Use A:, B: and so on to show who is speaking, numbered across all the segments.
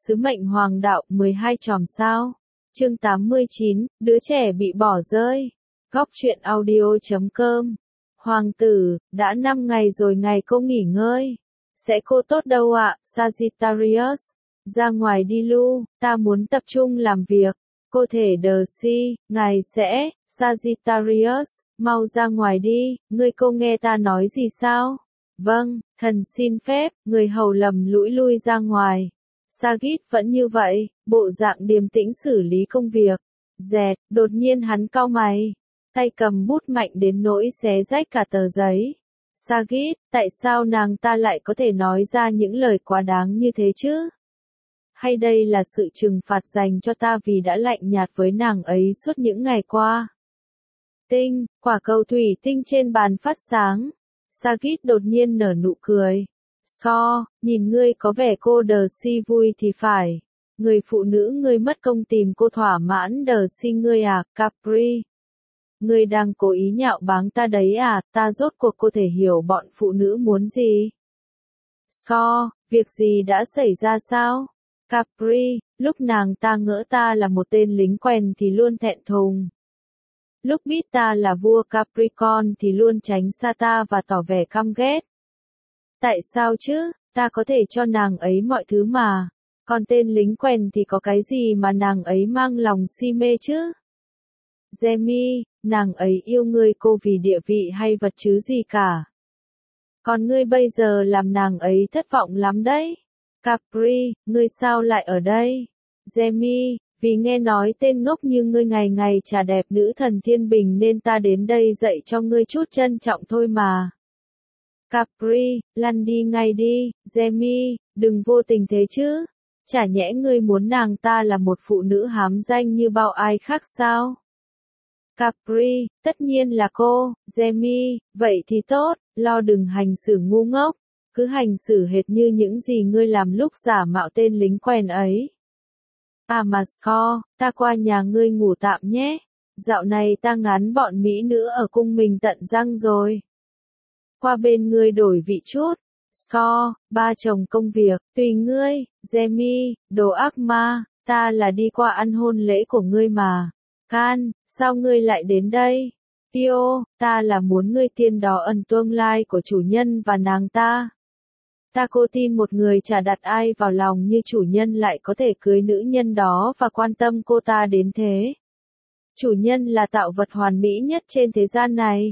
A: Sứ mệnh hoàng đạo 12 chòm sao. Chương 89, đứa trẻ bị bỏ rơi. Góc truyện audio.com. Hoàng tử, đã 5 ngày rồi ngày cô nghỉ ngơi. Sẽ cô tốt đâu ạ, Sagittarius. Ra ngoài đi Lu, ta muốn tập trung làm việc. Cô thể đờ si, ngài sẽ, Sagittarius, mau ra ngoài đi, ngươi cô nghe ta nói gì sao? Vâng, thần xin phép, người hầu lầm lũi lui ra ngoài. Sagit vẫn như vậy, bộ dạng điềm tĩnh xử lý công việc. Dẹt, đột nhiên hắn cau mày. Tay cầm bút mạnh đến nỗi xé rách cả tờ giấy. Sagit, tại sao nàng ta lại có thể nói ra những lời quá đáng như thế chứ? Hay đây là sự trừng phạt dành cho ta vì đã lạnh nhạt với nàng ấy suốt những ngày qua? Tinh, quả cầu thủy tinh trên bàn phát sáng. Sagit đột nhiên nở nụ cười. Score, nhìn ngươi có vẻ cô đờ si vui thì phải. Người phụ nữ ngươi mất công tìm cô thỏa mãn đờ si ngươi à, Capri. Ngươi đang cố ý nhạo báng ta đấy à, ta rốt cuộc có thể hiểu bọn phụ nữ muốn gì. Score, việc gì đã xảy ra sao? Capri, lúc nàng ta ngỡ ta là một tên lính quèn thì luôn thẹn thùng. Lúc biết ta là vua Capricorn thì luôn tránh xa ta và tỏ vẻ căm ghét. Tại sao chứ, ta có thể cho nàng ấy mọi thứ mà. Còn tên lính quèn thì có cái gì mà nàng ấy mang lòng si mê chứ? Jamie, nàng ấy yêu ngươi cô vì địa vị hay vật chứ gì cả. Còn ngươi bây giờ làm nàng ấy thất vọng lắm đấy. Capri, ngươi sao lại ở đây? Jamie, vì nghe nói tên ngốc như ngươi ngày ngày chả đẹp nữ thần thiên bình nên ta đến đây dạy cho ngươi chút trân trọng thôi mà. Capri, lăn đi ngay đi, Jamie, đừng vô tình thế chứ. Chả nhẽ ngươi muốn nàng ta là một phụ nữ hám danh như bao ai khác sao? Capri, tất nhiên là cô, Jamie, vậy thì tốt, lo đừng hành xử ngu ngốc. Cứ hành xử hệt như những gì ngươi làm lúc giả mạo tên lính quèn ấy. À mà Score, ta qua nhà ngươi ngủ tạm nhé. Dạo này ta ngán bọn mỹ nữ ở cung mình tận răng rồi. Qua bên ngươi đổi vị chút. Score, ba chồng công việc, tùy ngươi, Jamie, đồ ác ma, ta là đi qua ăn hôn lễ của ngươi mà. Can, sao ngươi lại đến đây? Pio, ta là muốn ngươi tiên đó ẩn tương lai của chủ nhân và nàng ta. Ta cô tin một người chả đặt ai vào lòng như chủ nhân lại có thể cưới nữ nhân đó và quan tâm cô ta đến thế. Chủ nhân là tạo vật hoàn mỹ nhất trên thế gian này.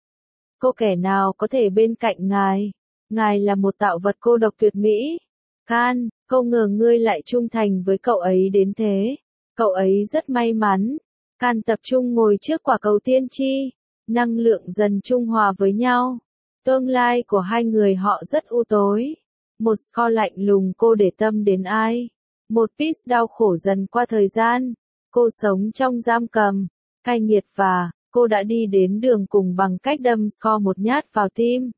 A: Cô kẻ nào có thể bên cạnh ngài? Ngài là một tạo vật cô độc tuyệt mỹ. Can, không ngờ ngươi lại trung thành với cậu ấy đến thế. Cậu ấy rất may mắn. Can tập trung ngồi trước quả cầu tiên tri. Năng lượng dần trung hòa với nhau. Tương lai của hai người họ rất u tối. Một Score lạnh lùng cô để tâm đến ai. Một Peace đau khổ dần qua thời gian. Cô sống trong giam cầm, cay nghiệt và cô đã đi đến đường cùng bằng cách đâm Score một nhát vào tim.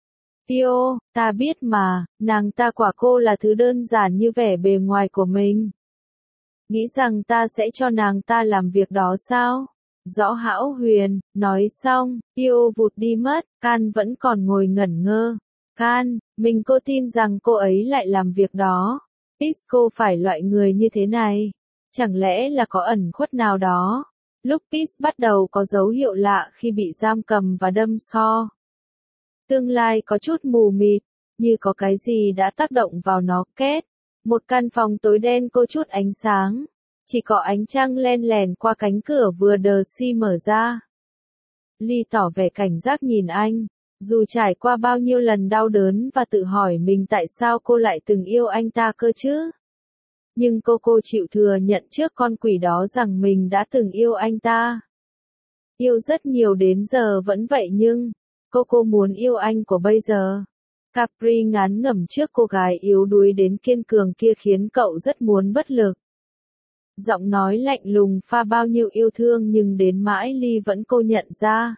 A: Pio, ta biết mà, nàng ta quả cô là thứ đơn giản như vẻ bề ngoài của mình. Nghĩ rằng ta sẽ cho nàng ta làm việc đó sao? Rõ hão huyền, nói xong, Pio vụt đi mất, Can vẫn còn ngồi ngẩn ngơ. Can, mình cô tin rằng cô ấy lại làm việc đó. Pisco phải loại người như thế này. Chẳng lẽ là có ẩn khuất nào đó? Lúc Peace bắt đầu có dấu hiệu lạ khi bị giam cầm và đâm Score. Tương lai có chút mù mịt, như có cái gì đã tác động vào nó. Két. Một căn phòng tối đen có chút ánh sáng. Chỉ có ánh trăng len lẻn qua cánh cửa vừa đờ si mở ra. Lee tỏ vẻ cảnh giác nhìn anh. Dù trải qua bao nhiêu lần đau đớn và tự hỏi mình tại sao cô lại từng yêu anh ta cơ chứ. Nhưng cô chịu thừa nhận trước con quỷ đó rằng mình đã từng yêu anh ta. Yêu rất nhiều đến giờ vẫn vậy nhưng, cô muốn yêu anh của bây giờ. Capri ngán ngẩm trước cô gái yếu đuối đến kiên cường kia khiến cậu rất muốn bất lực. Giọng nói lạnh lùng pha bao nhiêu yêu thương nhưng đến mãi Lee vẫn cô nhận ra.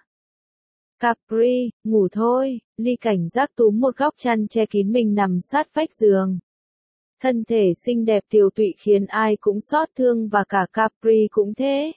A: Capri, ngủ thôi, Lee cảnh giác túm một góc chăn che kín mình nằm sát vách giường. Thân thể xinh đẹp tiều tụy khiến ai cũng xót thương và cả Capri cũng thế.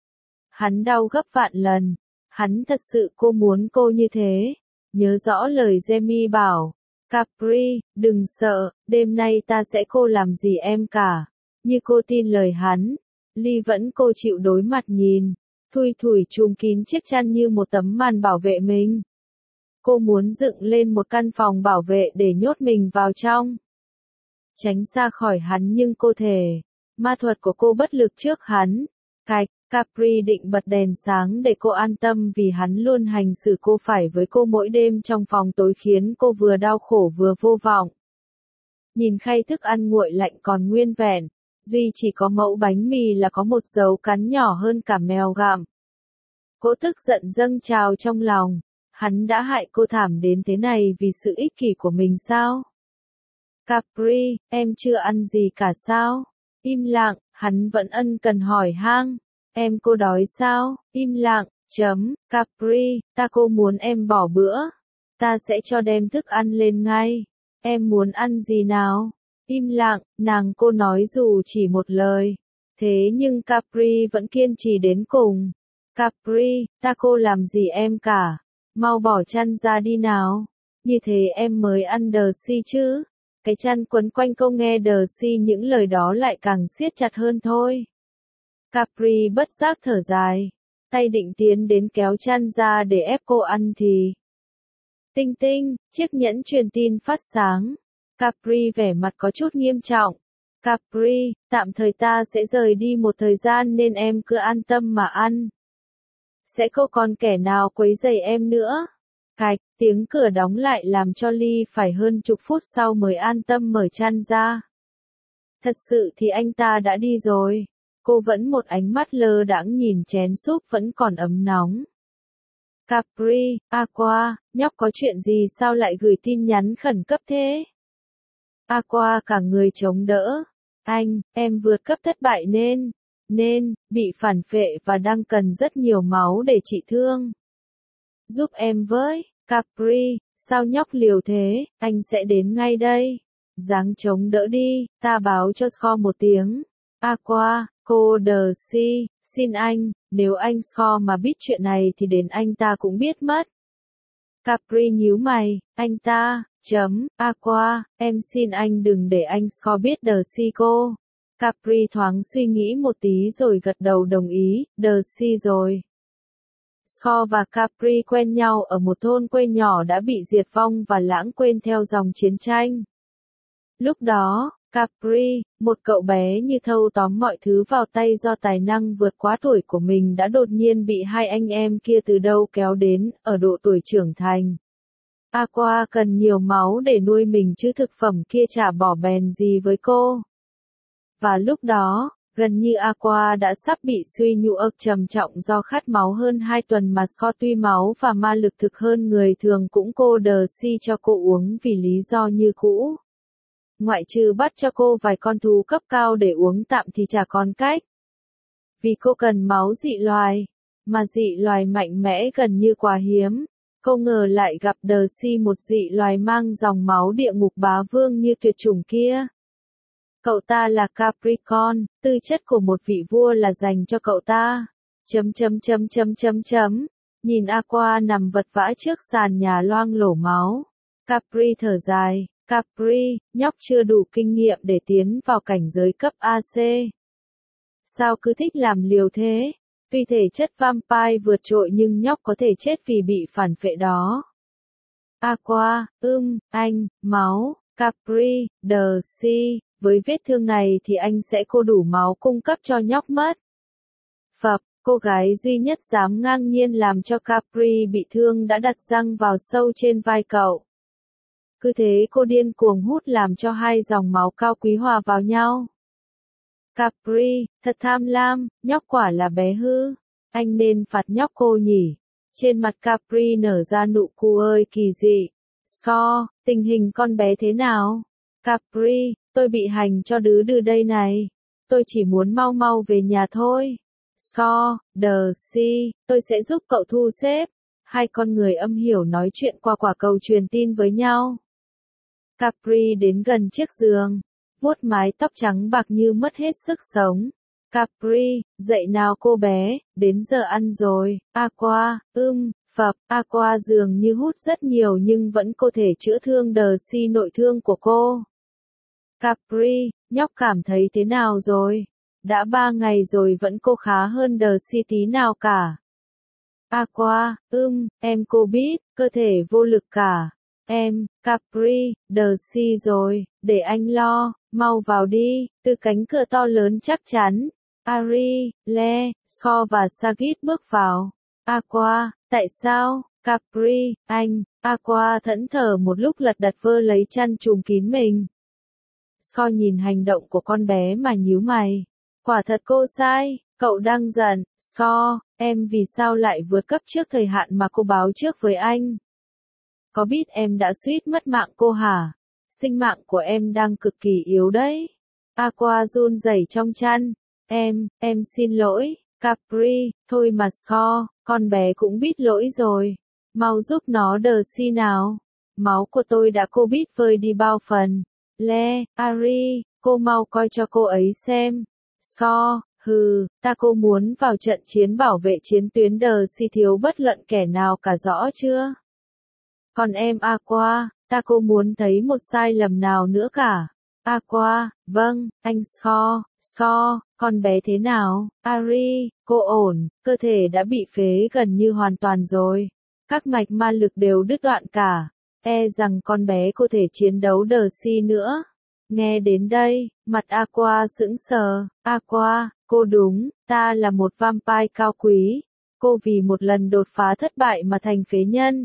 A: Hắn đau gấp vạn lần. Hắn thật sự cô muốn cô như thế. Nhớ rõ lời Jamie bảo. Capri, đừng sợ, đêm nay ta sẽ cô làm gì em cả. Như cô tin lời hắn. Ly vẫn cô chịu đối mặt nhìn. Thui thủi trùm kín chiếc chăn như một tấm màn bảo vệ mình. Cô muốn dựng lên một căn phòng bảo vệ để nhốt mình vào trong. Tránh xa khỏi hắn nhưng cô thề. Ma thuật của cô bất lực trước hắn. Cạch, Capri định bật đèn sáng để cô an tâm vì hắn luôn hành xử cô phải với cô mỗi đêm trong phòng tối khiến cô vừa đau khổ vừa vô vọng. Nhìn khay thức ăn nguội lạnh còn nguyên vẹn, duy chỉ có mẫu bánh mì là có một dấu cắn nhỏ hơn cả mèo gặm. Cô tức giận dâng trào trong lòng, hắn đã hại cô thảm đến thế này vì sự ích kỷ của mình sao? Capri, em chưa ăn gì cả sao? Im lặng, hắn vẫn ân cần hỏi han. Em cô đói sao? Im lặng, Capri, cô muốn em bỏ bữa. Ta sẽ cho đem thức ăn lên ngay. Em muốn ăn gì nào? Im lặng, cô nói dù chỉ một lời. Thế nhưng Capri vẫn kiên trì đến cùng. Capri, cô làm gì em cả. Mau bỏ chăn ra đi nào. Như thế em mới ăn Darcy chứ. Cái chăn quấn quanh cô nghe Darcy những lời đó lại càng siết chặt hơn thôi. Capri bất giác thở dài. Tay định tiến đến kéo chăn ra để ép cô ăn thì. Tinh tinh, chiếc nhẫn truyền tin phát sáng. Capri vẻ mặt có chút nghiêm trọng. Capri, tạm thời ta sẽ rời đi một thời gian nên em cứ an tâm mà ăn. Sẽ không còn kẻ nào quấy rầy em nữa. Cạch, tiếng cửa đóng lại làm cho Ly phải hơn chục phút sau mới an tâm mở chăn ra. Thật sự thì anh ta đã đi rồi. Cô vẫn một ánh mắt lơ đãng nhìn chén súp vẫn còn ấm nóng. Capri, Aqua, nhóc có chuyện gì sao lại gửi tin nhắn khẩn cấp thế? Aqua cả người chống đỡ. Anh, em vượt cấp thất bại nên, bị phản phệ và đang cần rất nhiều máu để trị thương. Giúp em với, Capri, sao nhóc liều thế, anh sẽ đến ngay đây. Dáng chống đỡ đi, ta báo cho Score một tiếng. Aqua, cô Darcy, xin anh, nếu anh Score mà biết chuyện này thì đến anh ta cũng biết mất. Capri nhíu mày, anh ta, Aqua, em xin anh đừng để anh Score biết Darcy cô. Capri thoáng suy nghĩ một tí rồi gật đầu đồng ý, Darcy rồi. Score và Capri quen nhau ở một thôn quê nhỏ đã bị diệt vong và lãng quên theo dòng chiến tranh. Lúc đó, Capri, một cậu bé như thâu tóm mọi thứ vào tay do tài năng vượt quá tuổi của mình đã đột nhiên bị hai anh em kia từ đâu kéo đến, ở độ tuổi trưởng thành. Aqua cần nhiều máu để nuôi mình chứ thực phẩm kia chả bỏ bèn gì với cô. Và lúc đó, gần như Aqua đã sắp bị suy nhược trầm trọng do khát máu hơn 2 tuần mà Scott tuy máu và ma lực thực hơn người thường cũng cô Darcy cho cô uống vì lý do như cũ. Ngoại trừ bắt cho cô vài con thú cấp cao để uống tạm thì chả còn cách. Vì cô cần máu dị loài, mà dị loài mạnh mẽ gần như quá hiếm. Cô ngờ lại gặp Darcy một dị loài mang dòng máu địa ngục bá vương như tuyệt chủng kia. Cậu ta là Capricorn, tư chất của một vị vua là dành cho cậu ta. Nhìn Aqua nằm vật vã trước sàn nhà loang lổ máu. Capri thở dài, Capri, nhóc chưa đủ kinh nghiệm để tiến vào cảnh giới cấp AC. Sao cứ thích làm liều thế? Tuy thể chất vampire vượt trội nhưng nhóc có thể chết vì bị phản phệ đó. Aqua, anh, máu, Capri, Darcy, với vết thương này thì anh sẽ cô đủ máu cung cấp cho nhóc mất. Phập, cô gái duy nhất dám ngang nhiên làm cho Capri bị thương đã đặt răng vào sâu trên vai cậu. Cứ thế cô điên cuồng hút làm cho hai dòng máu cao quý hòa vào nhau. Capri, thật tham lam, nhóc quả là bé hư. Anh nên phạt nhóc cô nhỉ. Trên mặt Capri nở ra nụ cười kỳ dị. Score, tình hình con bé thế nào? Capri, tôi bị hành cho đứ đừ đây này. Tôi chỉ muốn mau mau về nhà thôi. Score, Darcy, tôi sẽ giúp cậu thu xếp. Hai con người âm hiểu nói chuyện qua quả cầu truyền tin với nhau. Capri đến gần chiếc giường, vuốt mái tóc trắng bạc như mất hết sức sống. Capri, dậy nào cô bé, đến giờ ăn rồi. Aqua, Phập, Aqua dường như hút rất nhiều nhưng vẫn có thể chữa thương Darcy nội thương của cô. Capri, nhóc cảm thấy thế nào rồi? Đã 3 ngày rồi vẫn cô khá hơn Darcy tí nào cả. Aqua, em cô biết, cơ thể vô lực cả. Capri, Darcy rồi, để anh lo, mau vào đi, từ cánh cửa to lớn chắc chắn. Ari, Le, Score và Sagit bước vào. Aqua, tại sao? Capri, anh, Aqua thẫn thờ một lúc lật đật vơ lấy chăn trùm kín mình. Score nhìn hành động của con bé mà nhíu mày. Quả thật cô sai, cậu đang giận. Score, em vì sao lại vượt cấp trước thời hạn mà cô báo trước với anh? Có biết em đã suýt mất mạng cô hả? Sinh mạng của em đang cực kỳ yếu đấy. Aqua run rẩy trong chăn. Em xin lỗi, Capri, thôi mà Score, con bé cũng biết lỗi rồi. Mau giúp nó Darcy nào. Máu của tôi đã cô biết vơi đi bao phần. Le, Ari, cô mau coi cho cô ấy xem. Score, ta cô muốn vào trận chiến bảo vệ chiến tuyến Darcy thiếu bất luận kẻ nào cả rõ chưa? Còn em Aqua, ta cô muốn thấy một sai lầm nào nữa cả. Aqua, vâng, anh Score, con bé thế nào? Ari, cô ổn, cơ thể đã bị phế gần như hoàn toàn rồi. Các mạch ma lực đều đứt đoạn cả. Rằng con bé có thể chiến đấu Darcy nữa. Nghe đến đây, mặt Aqua sững sờ. Aqua, cô đúng, ta là một vampire cao quý. Cô vì một lần đột phá thất bại mà thành phế nhân.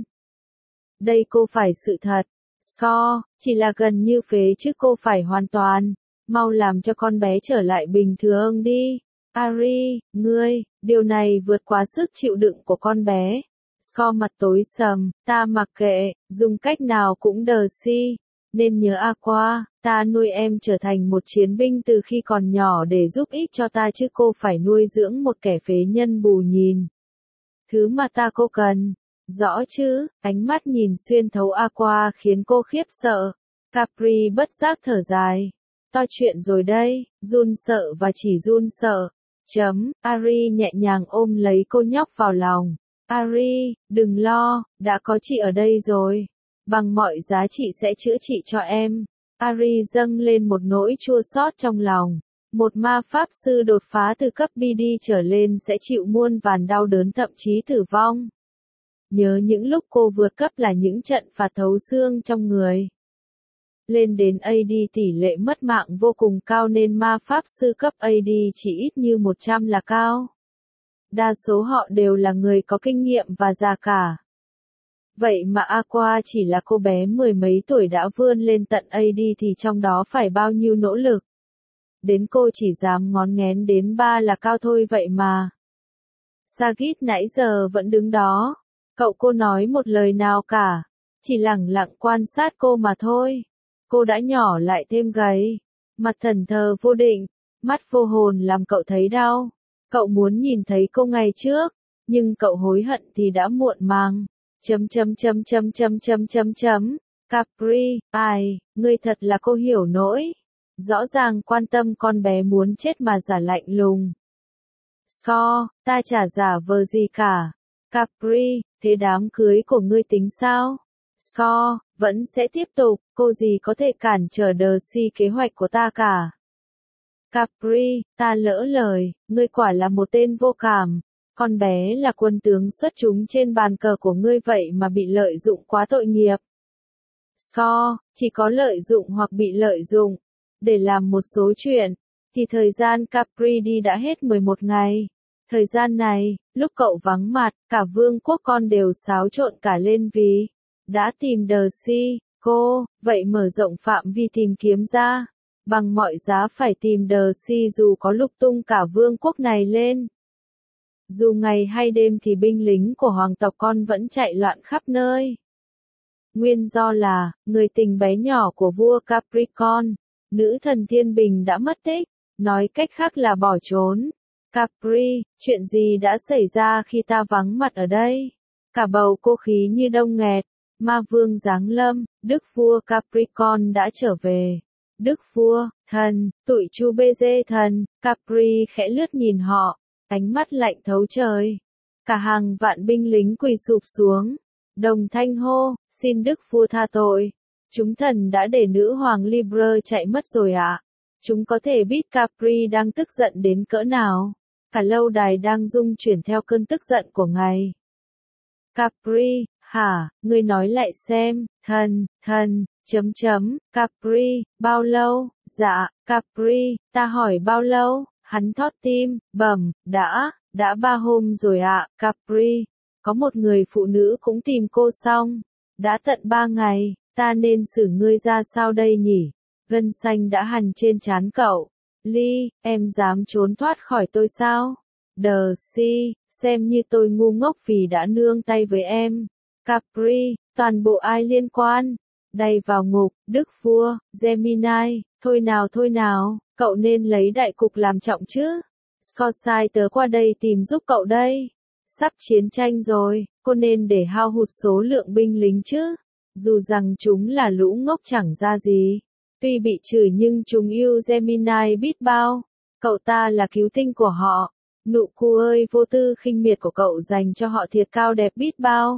A: Đây cô phải sự thật. Score, chỉ là gần như phế chứ cô phải hoàn toàn. Mau làm cho con bé trở lại bình thường đi. Ari, điều này vượt quá sức chịu đựng của con bé. Score mặt tối sầm, ta mặc kệ, dùng cách nào cũng Darcy. Nên nhớ Aqua, ta nuôi em trở thành một chiến binh từ khi còn nhỏ để giúp ích cho ta chứ cô phải nuôi dưỡng một kẻ phế nhân bù nhìn. Thứ mà ta cô cần. Rõ chứ, ánh mắt nhìn xuyên thấu Aqua khiến cô khiếp sợ. Capri bất giác thở dài. To chuyện rồi đây, run sợ và chỉ run sợ. Ari nhẹ nhàng ôm lấy cô nhóc vào lòng. Ari, đừng lo, đã có chị ở đây rồi. Bằng mọi giá chị sẽ chữa trị cho em. Ari dâng lên một nỗi chua xót trong lòng. Một ma pháp sư đột phá từ cấp BD trở lên sẽ chịu muôn vàn đau đớn thậm chí tử vong. Nhớ những lúc cô vượt cấp là những trận phạt thấu xương trong người. Lên đến AD tỷ lệ mất mạng vô cùng cao nên ma pháp sư cấp AD chỉ ít như 100 là cao. Đa số họ đều là người có kinh nghiệm và già cả. Vậy mà Aqua chỉ là cô bé mười mấy tuổi đã vươn lên tận AD thì trong đó phải bao nhiêu nỗ lực. Đến cô chỉ dám ngón nghén đến 3 là cao thôi vậy mà. Sagit nãy giờ vẫn đứng đó. Cậu cô nói một lời nào cả. Chỉ lẳng lặng quan sát cô mà thôi. Cô đã nhỏ lại thêm gầy. Mặt thần thờ vô định. Mắt vô hồn làm cậu thấy đau. Cậu muốn nhìn thấy cô ngày trước. Nhưng cậu hối hận thì đã muộn màng. Capri, ngươi thật là cô hiểu nỗi. Rõ ràng quan tâm con bé muốn chết mà giả lạnh lùng. Score, ta chả giả vờ gì cả. Capri, thế đám cưới của ngươi tính sao? Score, vẫn sẽ tiếp tục, cô gì có thể cản trở Darcy kế hoạch của ta cả. Capri, ta lỡ lời, ngươi quả là một tên vô cảm. Con bé là quân tướng xuất chúng trên bàn cờ của ngươi vậy mà bị lợi dụng quá tội nghiệp. Score, chỉ có lợi dụng hoặc bị lợi dụng. Để làm một số chuyện, thì thời gian Capri đi đã hết 11 ngày. Thời gian này, lúc cậu vắng mặt, cả vương quốc con đều xáo trộn cả lên vì đã tìm Darcy, vậy mở rộng phạm vi tìm kiếm ra. Bằng mọi giá phải tìm Darcy dù có lục tung cả vương quốc này lên. Dù ngày hay đêm thì binh lính của hoàng tộc con vẫn chạy loạn khắp nơi. Nguyên do là, người tình bé nhỏ của vua Capricorn, nữ thần Thiên Bình đã mất tích, nói cách khác là bỏ trốn. Capri, chuyện gì đã xảy ra khi ta vắng mặt ở đây? Cả bầu cô khí như đông nghẹt, ma vương giáng lâm, đức vua Capricorn đã trở về. Đức vua, thần, tụi chu bê dê thần, Capri khẽ lướt nhìn họ, ánh mắt lạnh thấu trời. Cả hàng vạn binh lính quỳ sụp xuống, đồng thanh hô, xin đức vua tha tội. Chúng thần đã để nữ hoàng Libre chạy mất rồi ạ. Chúng có thể biết Capri đang tức giận đến cỡ nào. Cả lâu đài đang rung chuyển theo cơn tức giận của ngài. Capri, hả, ngươi nói lại xem, Capri, bao lâu, dạ, Capri, ta hỏi bao lâu, hắn thót tim, bẩm, đã 3 hôm rồi ạ, Capri, có một người phụ nữ cũng tìm cô xong, đã tận 3 ngày, ta nên xử ngươi ra sao đây nhỉ, gân xanh đã hằn trên trán cậu, Ly, em dám trốn thoát khỏi tôi sao, Si, xem như tôi ngu ngốc vì đã nương tay với em, Capri, toàn bộ ai liên quan, đầy vào ngục, đức vua, Gemini, thôi nào, cậu nên lấy đại cục làm trọng chứ. Scott sai tớ qua đây tìm giúp cậu đây. Sắp chiến tranh rồi, cô nên để hao hụt số lượng binh lính chứ. Dù rằng chúng là lũ ngốc chẳng ra gì. Tuy bị chửi nhưng chúng yêu Gemini biết bao. Cậu ta là cứu tinh của họ. Nụ cu ơi vô tư khinh miệt của cậu dành cho họ thiệt cao đẹp biết bao.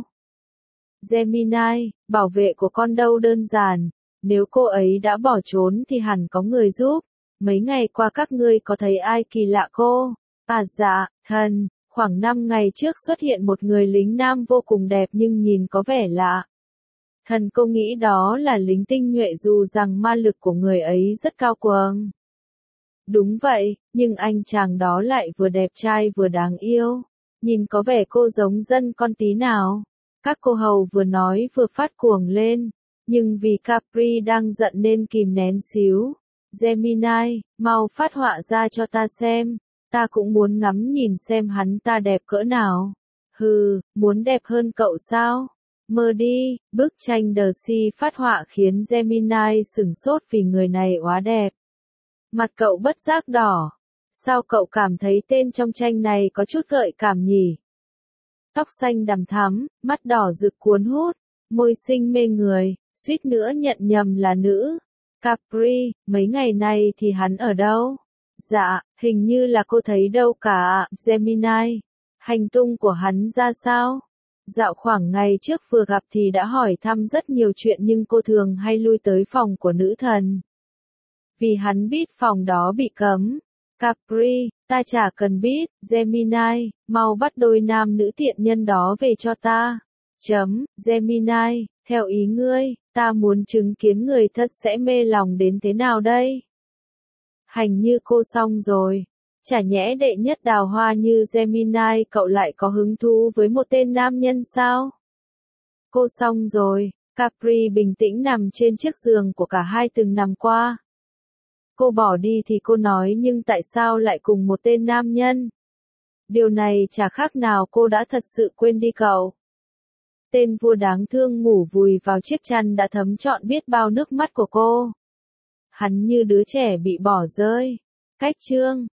A: Gemini, bảo vệ của con đâu đơn giản. Nếu cô ấy đã bỏ trốn thì hẳn có người giúp. Mấy ngày qua các ngươi có thấy ai kỳ lạ cô? À dạ, thần, khoảng 5 ngày trước xuất hiện một người lính nam vô cùng đẹp nhưng nhìn có vẻ lạ. Thần cô nghĩ đó là lính tinh nhuệ dù rằng ma lực của người ấy rất cao cường. Đúng vậy, nhưng anh chàng đó lại vừa đẹp trai vừa đáng yêu. Nhìn có vẻ cô giống dân con tí nào. Các cô hầu vừa nói vừa phát cuồng lên. Nhưng vì Capri đang giận nên kìm nén xíu. Gemini, mau phát họa ra cho ta xem. Ta cũng muốn ngắm nhìn xem hắn ta đẹp cỡ nào. Hừ, muốn đẹp hơn cậu sao? Mơ đi, bức tranh Si phát họa khiến Gemini sửng sốt vì người này quá đẹp. Mặt cậu bất giác đỏ. Sao cậu cảm thấy tên trong tranh này có chút gợi cảm nhỉ? Tóc xanh đằm thắm, mắt đỏ rực cuốn hút, môi xinh mê người, suýt nữa nhận nhầm là nữ. Capri, mấy ngày nay thì hắn ở đâu? Dạ, hình như là cô thấy đâu cả, Gemini. Hành tung của hắn ra sao? Dạo khoảng ngày trước vừa gặp thì đã hỏi thăm rất nhiều chuyện nhưng cô thường hay lui tới phòng của nữ thần. Vì hắn biết phòng đó bị cấm. Capri, ta chả cần biết, Gemini, mau bắt đôi nam nữ tiện nhân đó về cho ta. Gemini, theo ý ngươi, ta muốn chứng kiến người thật sẽ mê lòng đến thế nào đây? Hành như cô xong rồi. Chả nhẽ đệ nhất đào hoa như Gemini cậu lại có hứng thú với một tên nam nhân sao? Cô xong rồi, Capri bình tĩnh nằm trên chiếc giường của cả hai từng nằm qua. Cô bỏ đi thì cô nói nhưng tại sao lại cùng một tên nam nhân? Điều này chả khác nào cô đã thật sự quên đi cậu. Tên vua đáng thương ngủ vùi vào chiếc chăn đã thấm trọn biết bao nước mắt của cô. Hắn như đứa trẻ bị bỏ rơi. Cách chương